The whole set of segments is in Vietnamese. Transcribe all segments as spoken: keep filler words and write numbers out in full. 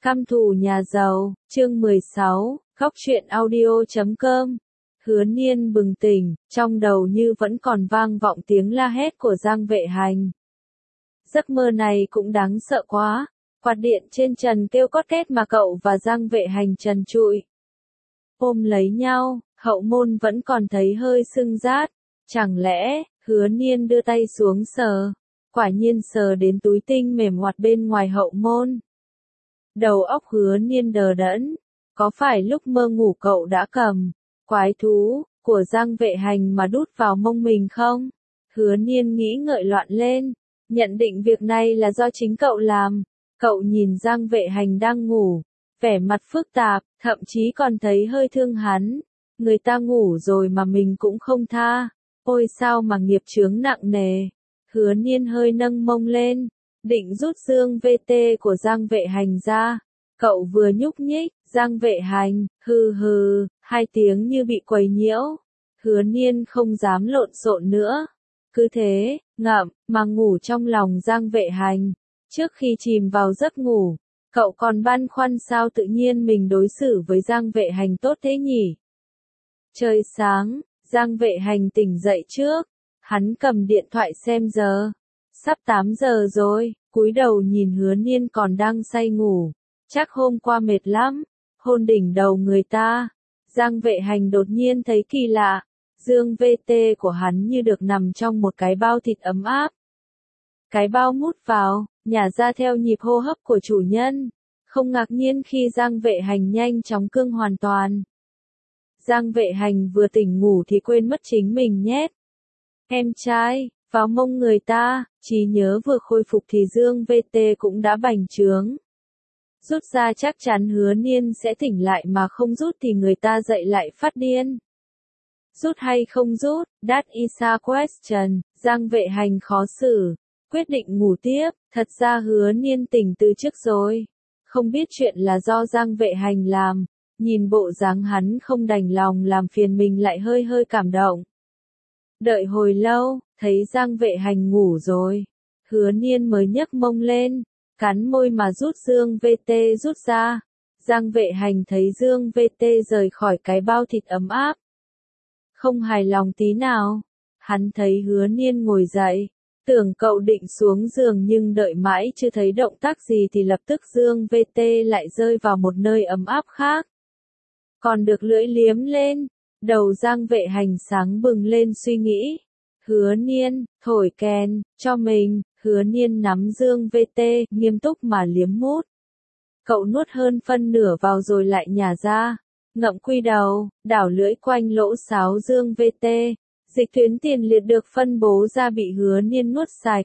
Căm thù nhà giàu, chương mười sáu, góc truyện audio chấm com. Hứa Niên bừng tỉnh, trong đầu như vẫn còn vang vọng tiếng la hét của Giang Vệ Hành. Giấc mơ này cũng đáng sợ quá, quạt điện trên trần kêu cót két mà cậu và Giang Vệ Hành trần trụi. Ôm lấy nhau, hậu môn vẫn còn thấy hơi sưng rát, chẳng lẽ, Hứa Niên đưa tay xuống sờ, quả nhiên sờ đến túi tinh mềm hoạt bên ngoài hậu môn. Đầu óc Hứa Niên đờ đẫn, có phải lúc mơ ngủ cậu đã cầm quái thú của Giang Vệ Hành mà đút vào mông mình không? Hứa Niên nghĩ ngợi loạn lên, nhận định việc này là do chính cậu làm. Cậu nhìn Giang Vệ Hành đang ngủ, vẻ mặt phức tạp, thậm chí còn thấy hơi thương hắn. Người ta ngủ rồi mà mình cũng không tha, ôi sao mà nghiệp chướng nặng nề. Hứa Niên hơi nâng mông lên, định rút dương vê tê của Giang Vệ Hành ra. Cậu vừa nhúc nhích, Giang Vệ Hành, hừ hừ, hai tiếng như bị quấy nhiễu. Hứa Niên không dám lộn xộn nữa. Cứ thế, ngậm, mà ngủ trong lòng Giang Vệ Hành. Trước khi chìm vào giấc ngủ, cậu còn băn khoăn sao tự nhiên mình đối xử với Giang Vệ Hành tốt thế nhỉ? Trời sáng, Giang Vệ Hành tỉnh dậy trước. Hắn cầm điện thoại xem giờ. Sắp tám giờ rồi, cúi đầu nhìn Hứa Niên còn đang say ngủ. Chắc hôm qua mệt lắm, hôn đỉnh đầu người ta. Giang Vệ Hành đột nhiên thấy kỳ lạ, dương vê tê của hắn như được nằm trong một cái bao thịt ấm áp. Cái bao mút vào, nhả ra theo nhịp hô hấp của chủ nhân. Không ngạc nhiên khi Giang Vệ Hành nhanh chóng cương hoàn toàn. Giang Vệ Hành vừa tỉnh ngủ thì quên mất chính mình nhét em trai vào mông người ta, trí nhớ vừa khôi phục thì dương vê tê cũng đã bành trướng. Rút ra chắc chắn Hứa Niên sẽ tỉnh lại mà không rút thì người ta dậy lại phát điên. Rút hay không rút, that is a question. Giang Vệ Hành khó xử, quyết định ngủ tiếp. Thật ra Hứa Niên tỉnh từ trước rồi, không biết chuyện là do Giang Vệ Hành làm. Nhìn bộ dáng hắn không đành lòng làm phiền mình lại hơi hơi cảm động. Đợi hồi lâu, thấy Giang Vệ Hành ngủ rồi. Hứa Niên mới nhấc mông lên, cắn môi mà rút dương vê tê rút ra. Giang Vệ Hành thấy dương vê tê rời khỏi cái bao thịt ấm áp. Không hài lòng tí nào. Hắn thấy Hứa Niên ngồi dậy. Tưởng cậu định xuống giường nhưng đợi mãi chưa thấy động tác gì thì lập tức dương vê tê lại rơi vào một nơi ấm áp khác. Còn được lưỡi liếm lên. Đầu Giang Vệ Hành sáng bừng lên suy nghĩ. Hứa Niên, thổi kèn, cho mình. Hứa Niên nắm dương vê tê, nghiêm túc mà liếm mút. Cậu nuốt hơn phân nửa vào rồi lại nhả ra. Ngậm quy đầu, đảo lưỡi quanh lỗ sáo dương vê tê. Dịch tuyến tiền liệt được phân bố ra bị Hứa Niên nuốt sạch.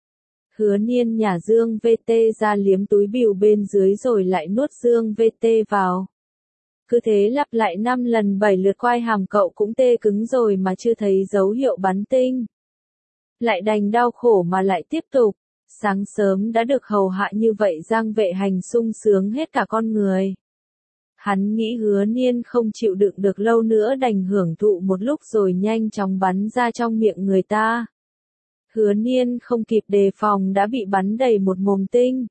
Hứa Niên nhả dương vê tê ra liếm túi bìu bên dưới rồi lại nuốt dương vê tê vào. Cứ thế lặp lại năm lần bảy lượt quai hàm cậu cũng tê cứng rồi mà chưa thấy dấu hiệu bắn tinh. Lại đành đau khổ mà lại tiếp tục. Sáng sớm đã được hầu hạ như vậy Giang Vệ Hành sung sướng hết cả con người. Hắn nghĩ Hứa Niên không chịu đựng được lâu nữa đành hưởng thụ một lúc rồi nhanh chóng bắn ra trong miệng người ta. Hứa Niên không kịp đề phòng đã bị bắn đầy một mồm tinh.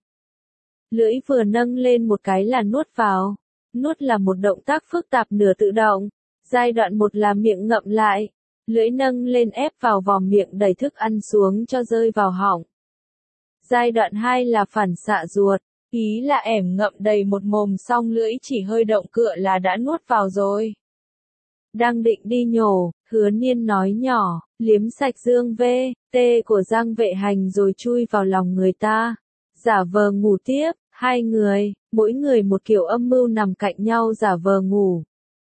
Lưỡi vừa nâng lên một cái là nuốt vào. Nuốt là một động tác phức tạp nửa tự động. Giai đoạn một là miệng ngậm lại. Lưỡi nâng lên ép vào vòm miệng đẩy thức ăn xuống cho rơi vào họng. Giai đoạn hai là phản xạ ruột. Ý là ẻm ngậm đầy một mồm xong lưỡi chỉ hơi động cựa là đã nuốt vào rồi. Đang định đi nhổ, Hứa Niên nói nhỏ, liếm sạch dương vê tê của Giang Vệ Hành rồi chui vào lòng người ta. Giả vờ ngủ tiếp, hai người, mỗi người một kiểu âm mưu nằm cạnh nhau giả vờ ngủ.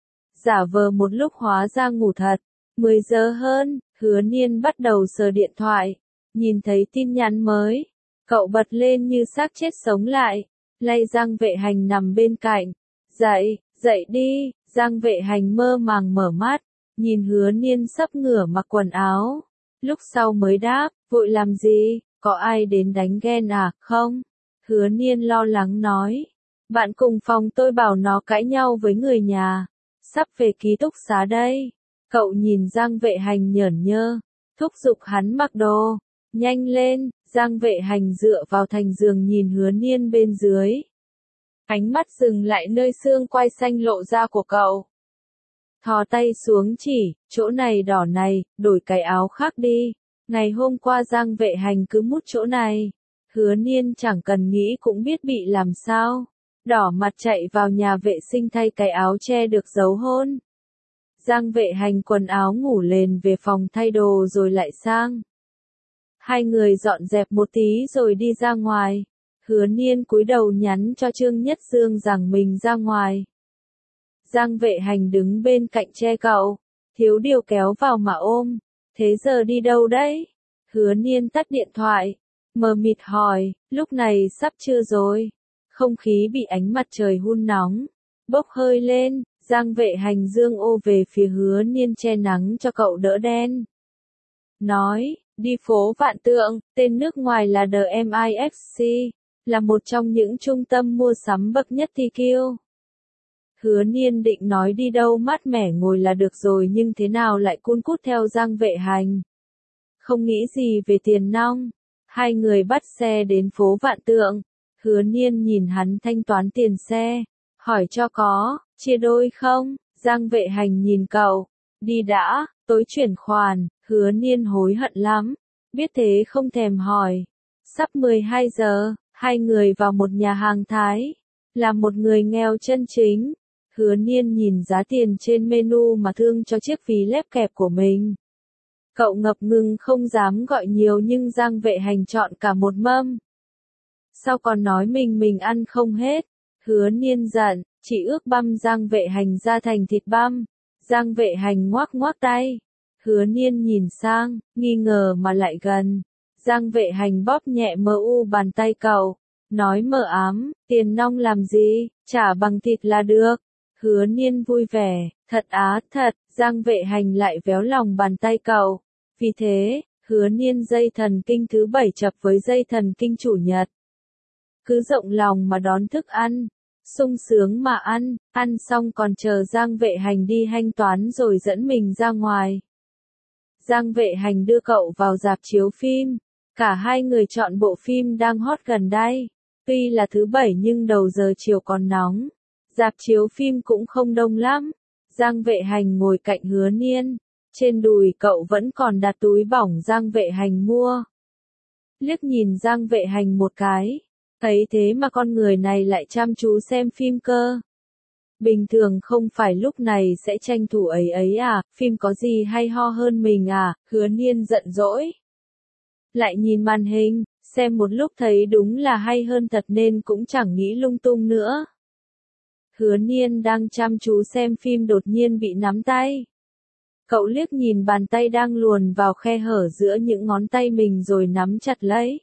Giả vờ một lúc hóa ra ngủ thật. mười giờ hơn, Hứa Niên bắt đầu sờ điện thoại. Nhìn thấy tin nhắn mới. Cậu bật lên như xác chết sống lại. Lay Giang Vệ Hành nằm bên cạnh. Dậy, dậy đi. Giang Vệ Hành mơ màng mở mắt. Nhìn Hứa Niên sắp ngửa mặc quần áo. Lúc sau mới đáp, vội làm gì, có ai đến đánh ghen à, không? Hứa Niên lo lắng nói. Bạn cùng phòng tôi bảo nó cãi nhau với người nhà. Sắp về ký túc xá đây. Cậu nhìn Giang Vệ Hành nhởn nhơ. Thúc giục hắn mặc đồ. Nhanh lên. Giang Vệ Hành dựa vào thành giường nhìn Hứa Niên bên dưới. Ánh mắt dừng lại nơi xương quai xanh lộ ra của cậu. Thò tay xuống chỉ, chỗ này đỏ này, đổi cái áo khác đi. Ngày hôm qua Giang Vệ Hành cứ mút chỗ này. Hứa Niên chẳng cần nghĩ cũng biết bị làm sao. Đỏ mặt chạy vào nhà vệ sinh thay cái áo che được dấu hôn. Giang Vệ Hành quần áo ngủ lên về phòng thay đồ rồi lại sang. Hai người dọn dẹp một tí rồi đi ra ngoài. Hứa Niên cúi đầu nhắn cho Trương Nhất Dương rằng mình ra ngoài. Giang Vệ Hành đứng bên cạnh che cậu. Thiếu điều kéo vào mà ôm. Thế giờ đi đâu đấy? Hứa Niên tắt điện thoại. Mờ mịt hỏi, lúc này sắp trưa rồi. Không khí bị ánh mặt trời hun nóng. Bốc hơi lên, Giang Vệ Hành dương ô về phía Hứa Niên che nắng cho cậu đỡ đen. Nói, đi phố Vạn Tượng, tên nước ngoài là The em i ép xê, là một trong những trung tâm mua sắm bậc nhất T Q. Hứa Niên định nói đi đâu mát mẻ ngồi là được rồi nhưng thế nào lại cun cút theo Giang Vệ Hành. Không nghĩ gì về tiền nong. Hai người bắt xe đến phố Vạn Tượng. Hứa Niên nhìn hắn thanh toán tiền xe. Hỏi cho có, chia đôi không? Giang Vệ Hành nhìn cậu. Đi đã, tối chuyển khoản. Hứa Niên hối hận lắm. Biết thế không thèm hỏi. Sắp mười hai giờ, hai người vào một nhà hàng Thái. Là một người nghèo chân chính. Hứa Niên nhìn giá tiền trên menu mà thương cho chiếc ví lép kẹp của mình. Cậu ngập ngừng không dám gọi nhiều nhưng Giang Vệ Hành chọn cả một mâm. Sao còn nói mình mình ăn không hết? Hứa Niên giận, chỉ ước băm Giang Vệ Hành ra thành thịt băm. Giang Vệ Hành ngoác ngoác tay. Hứa Niên nhìn sang, nghi ngờ mà lại gần. Giang Vệ Hành bóp nhẹ mờ u bàn tay cậu. Nói mờ ám, tiền nong làm gì, trả bằng thịt là được. Hứa Niên vui vẻ, thật á, thật. Giang Vệ Hành lại véo lòng bàn tay cậu. Vì thế, Hứa Niên dây thần kinh thứ bảy chập với dây thần kinh chủ nhật. Cứ rộng lòng mà đón thức ăn, sung sướng mà ăn, ăn xong còn chờ Giang Vệ Hành đi thanh toán rồi dẫn mình ra ngoài. Giang Vệ Hành đưa cậu vào rạp chiếu phim, cả hai người chọn bộ phim đang hot gần đây. Tuy là thứ bảy nhưng đầu giờ chiều còn nóng, rạp chiếu phim cũng không đông lắm. Giang Vệ Hành ngồi cạnh Hứa Niên, trên đùi cậu vẫn còn đặt túi bỏng Giang Vệ Hành mua. Liếc nhìn Giang Vệ Hành một cái, thấy thế mà con người này lại chăm chú xem phim cơ. Bình thường không phải lúc này sẽ tranh thủ ấy ấy à, phim có gì hay ho hơn mình à, Hứa Niên giận dỗi. Lại nhìn màn hình, xem một lúc thấy đúng là hay hơn thật nên cũng chẳng nghĩ lung tung nữa. Hứa Niên đang chăm chú xem phim đột nhiên bị nắm tay. Cậu liếc nhìn bàn tay đang luồn vào khe hở giữa những ngón tay mình rồi nắm chặt lấy.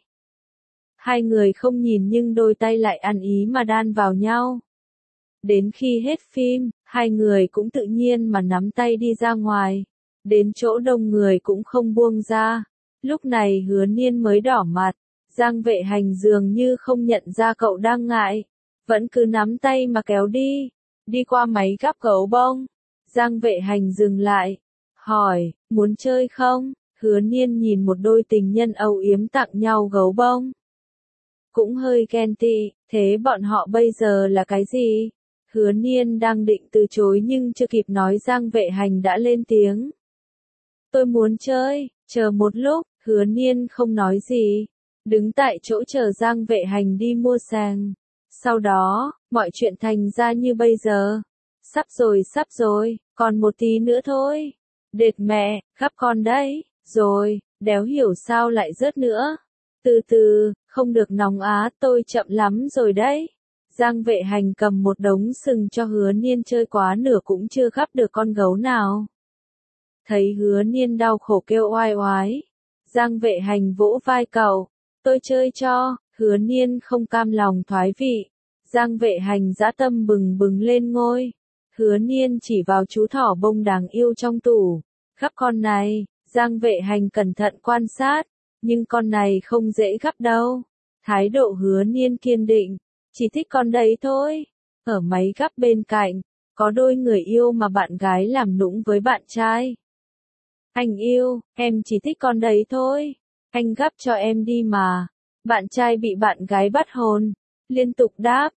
Hai người không nhìn nhưng đôi tay lại ăn ý mà đan vào nhau. Đến khi hết phim, hai người cũng tự nhiên mà nắm tay đi ra ngoài. Đến chỗ đông người cũng không buông ra. Lúc này Hứa Niên mới đỏ mặt. Giang Vệ Hành dường như không nhận ra cậu đang ngại. Vẫn cứ nắm tay mà kéo đi. Đi qua máy gắp gấu bông. Giang Vệ Hành dừng lại. Hỏi, muốn chơi không? Hứa Niên nhìn một đôi tình nhân âu yếm tặng nhau gấu bông. Cũng hơi ghen tị, thế bọn họ bây giờ là cái gì? Hứa Niên đang định từ chối nhưng chưa kịp nói Giang Vệ Hành đã lên tiếng. Tôi muốn chơi, chờ một lúc, Hứa Niên không nói gì. Đứng tại chỗ chờ Giang Vệ Hành đi mua sang. Sau đó, mọi chuyện thành ra như bây giờ. Sắp rồi sắp rồi, còn một tí nữa thôi. Đệt mẹ, gắp con đấy, rồi, đéo hiểu sao lại rớt nữa. Từ từ, không được nóng á, tôi chậm lắm rồi đấy. Giang Vệ Hành cầm một đống sừng cho Hứa Niên chơi quá nửa cũng chưa gắp được con gấu nào. Thấy Hứa Niên đau khổ kêu oai oái. Giang Vệ Hành vỗ vai cậu. Tôi chơi cho, Hứa Niên không cam lòng thoái vị. Giang Vệ Hành dã tâm bừng bừng lên ngôi. Hứa Niên chỉ vào chú thỏ bông đáng yêu trong tủ. Gắp con này, Giang Vệ Hành cẩn thận quan sát. Nhưng con này không dễ gắp đâu. Thái độ Hứa Niên kiên định. Chỉ thích con đấy thôi. Ở máy gắp bên cạnh, có đôi người yêu mà bạn gái làm nũng với bạn trai. Anh yêu, em chỉ thích con đấy thôi. Anh gắp cho em đi mà. Bạn trai bị bạn gái bắt hồn. Liên tục đáp,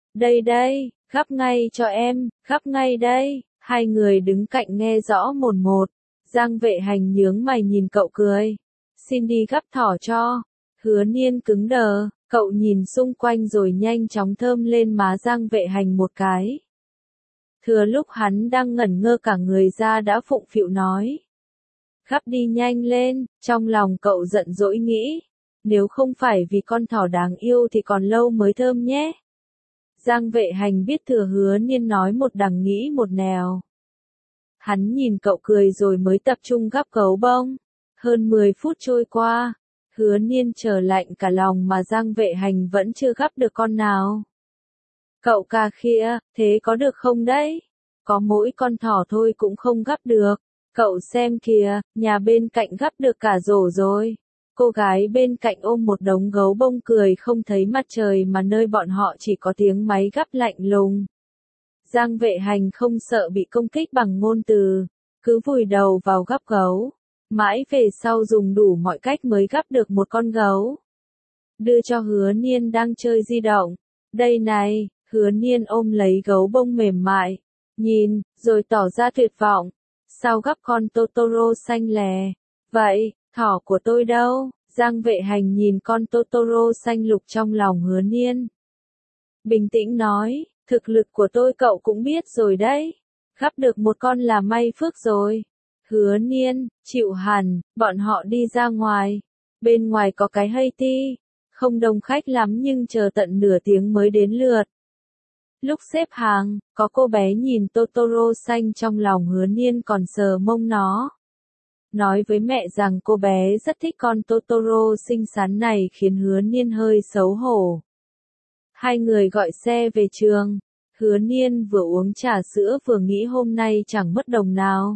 Đây đây, gắp ngay cho em, gắp ngay đây. Hai người đứng cạnh nghe rõ mồn một. Giang Vệ Hành nhướng mày nhìn cậu cười. Xin đi gắp thỏ cho. Hứa Niên cứng đờ, cậu nhìn xung quanh rồi nhanh chóng thơm lên má Giang Vệ Hành một cái. Thừa lúc hắn đang ngẩn ngơ cả người ra đã phụng phịu nói. Gắp đi nhanh lên, trong lòng cậu giận dỗi nghĩ. Nếu không phải vì con thỏ đáng yêu thì còn lâu mới thơm nhé. Giang Vệ Hành biết Thừa Hứa Niên nói một đằng nghĩ một nẻo. Hắn nhìn cậu cười rồi mới tập trung gắp gấu bông. Hơn mười phút trôi qua, Hứa Niên trở lạnh cả lòng mà Giang Vệ Hành vẫn chưa gắp được con nào. Cậu cà khịa, thế có được không đấy? Có mỗi con thỏ thôi cũng không gắp được. Cậu xem kìa, nhà bên cạnh gắp được cả rổ rồi. Cô gái bên cạnh ôm một đống gấu bông cười không thấy mặt trời mà nơi bọn họ chỉ có tiếng máy gắp lạnh lùng. Giang Vệ Hành không sợ bị công kích bằng ngôn từ, cứ vùi đầu vào gắp gấu. Mãi về sau dùng đủ mọi cách mới gắp được một con gấu. Đưa cho Hứa Niên đang chơi di động. Đây này, Hứa Niên ôm lấy gấu bông mềm mại. Nhìn, rồi tỏ ra tuyệt vọng. Sao gắp con Totoro xanh lè? Vậy, thỏ của tôi đâu? Giang Vệ Hành nhìn con Totoro xanh lục trong lòng Hứa Niên. Bình tĩnh nói, thực lực của tôi cậu cũng biết rồi đấy. Gắp được một con là may phước rồi. Hứa Niên, chịu hẳn, bọn họ đi ra ngoài. Bên ngoài có cái Haiti. Không đông khách lắm nhưng chờ tận nửa tiếng mới đến lượt. Lúc xếp hàng, có cô bé nhìn Totoro xanh trong lòng Hứa Niên còn sờ mông nó. Nói với mẹ rằng cô bé rất thích con Totoro xinh xắn này khiến Hứa Niên hơi xấu hổ. Hai người gọi xe về trường. Hứa Niên vừa uống trà sữa vừa nghĩ hôm nay chẳng mất đồng nào.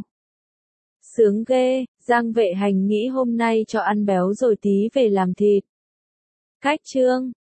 Sướng ghê, Giang Vệ Hành nghĩ hôm nay cho ăn béo rồi tí về làm thịt. Cách chương